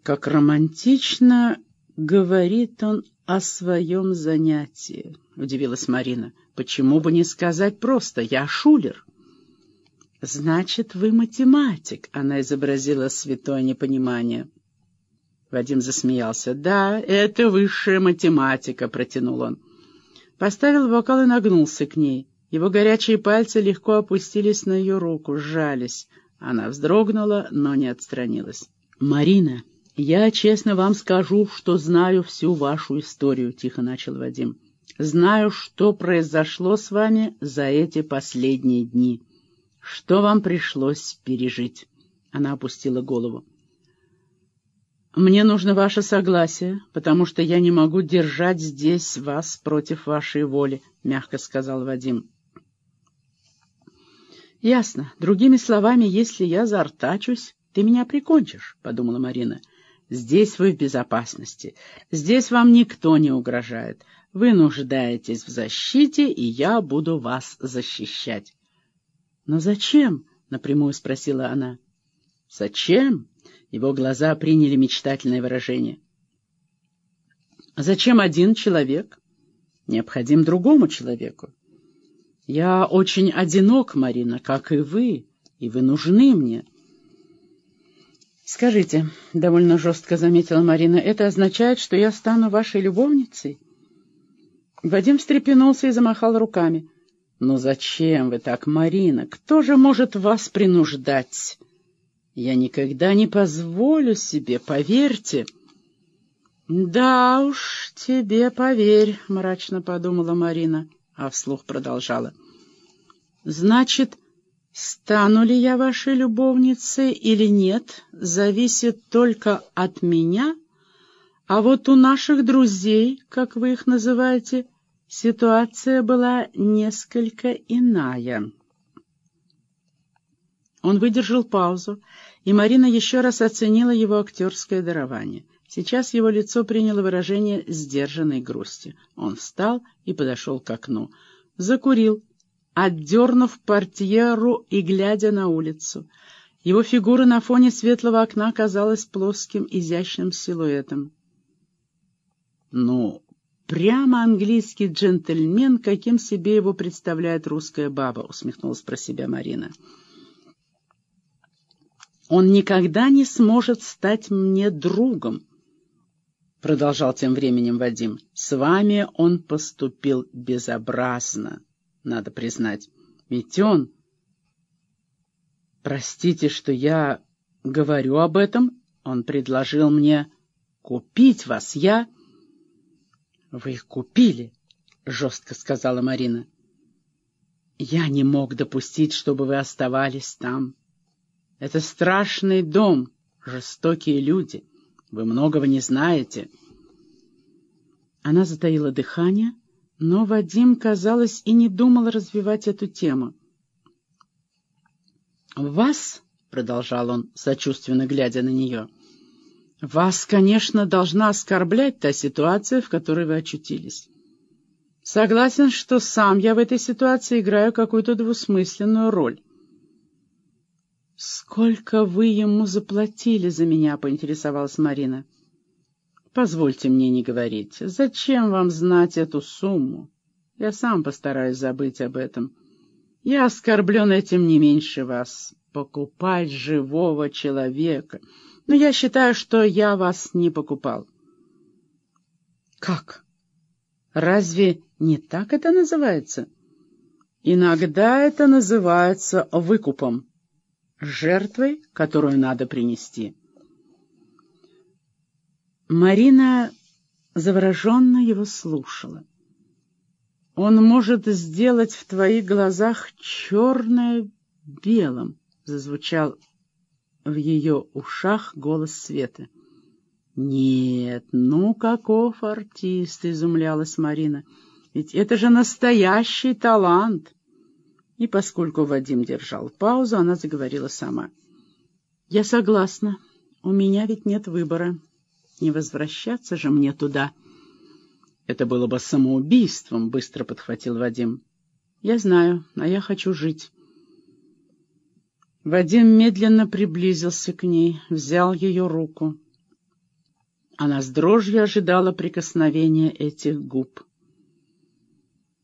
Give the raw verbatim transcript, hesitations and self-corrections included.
Как романтично говорит он о своем занятии, удивилась Марина. Почему бы не сказать просто «я шулер»? Значит, вы математик, она изобразила святое непонимание. Вадим засмеялся. Да, это высшая математика, протянул он. Поставил бокал и нагнулся к ней. Его горячие пальцы легко опустились на ее руку, сжались. Она вздрогнула, но не отстранилась. «Марина, я честно вам скажу, что знаю всю вашу историю», — тихо начал Вадим. «Знаю, что произошло с вами за эти последние дни. Что вам пришлось пережить?» Она опустила голову. «Мне нужно ваше согласие, потому что я не могу держать здесь вас против вашей воли», — мягко сказал Вадим. «Ясно. Другими словами, если я заортачусь, ты меня прикончишь», — подумала Марина. «Здесь вы в безопасности. Здесь вам никто не угрожает. Вы нуждаетесь в защите, и я буду вас защищать». «Но зачем?» — напрямую спросила она. «Зачем?» — его глаза приняли мечтательное выражение. «Зачем один человек? Необходим другому человеку. Я очень одинок, Марина, как и вы, и вы нужны мне». «Скажите», — довольно жестко заметила Марина, — «это означает, что я стану вашей любовницей?» Вадим встрепенулся и замахал руками. «Ну зачем вы так, Марина? Кто же может вас принуждать? Я никогда не позволю себе, поверьте». «Да уж, тебе поверь», — мрачно подумала Марина, а вслух продолжала. «Значит, стану ли я вашей любовницей или нет, зависит только от меня, а вот у наших друзей, как вы их называете, ситуация была несколько иная». Он выдержал паузу, и Марина еще раз оценила его актерское дарование. Сейчас его лицо приняло выражение сдержанной грусти. Он встал и подошел к окну. Закурил, отдернув портьеру и глядя на улицу. Его фигура на фоне светлого окна казалась плоским, изящным силуэтом. «Ну, прямо английский джентльмен, каким себе его представляет русская баба», — усмехнулась про себя Марина. «Он никогда не сможет стать мне другом», — продолжал тем временем Вадим. «С вами он поступил безобразно, надо признать. Ведь он... Простите, что я говорю об этом. Он предложил мне купить вас. Я...» «Вы их купили», — жестко сказала Марина. «Я не мог допустить, чтобы вы оставались там. Это страшный дом, жестокие люди. Вы многого не знаете». Она затаила дыхание, но Вадим, казалось, и не думал развивать эту тему. «Вас, — продолжал он, сочувственно глядя на нее, — вас, конечно, должна оскорблять та ситуация, в которой вы очутились. Согласен, что сам я в этой ситуации играю какую-то двусмысленную роль». «Сколько вы ему заплатили за меня?» — поинтересовалась Марина. «Позвольте мне не говорить. Зачем вам знать эту сумму? Я сам постараюсь забыть об этом. Я оскорблен этим не меньше вас. Покупать живого человека. Но я считаю, что я вас не покупал». «Как? Разве не так это называется?» «Иногда это называется выкупом. Жертвой, которую надо принести». Марина завороженно его слушала. «Он может сделать в твоих глазах черное белым», — зазвучал в ее ушах голос Светы. «Нет, ну каков артист», — изумлялась Марина, — «ведь это же настоящий талант». И поскольку Вадим держал паузу, она заговорила сама. «Я согласна. У меня ведь нет выбора. Не возвращаться же мне туда». «Это было бы самоубийством», — быстро подхватил Вадим. «Я знаю, а я хочу жить». Вадим медленно приблизился к ней, взял ее руку. Она с дрожью ожидала прикосновения этих губ.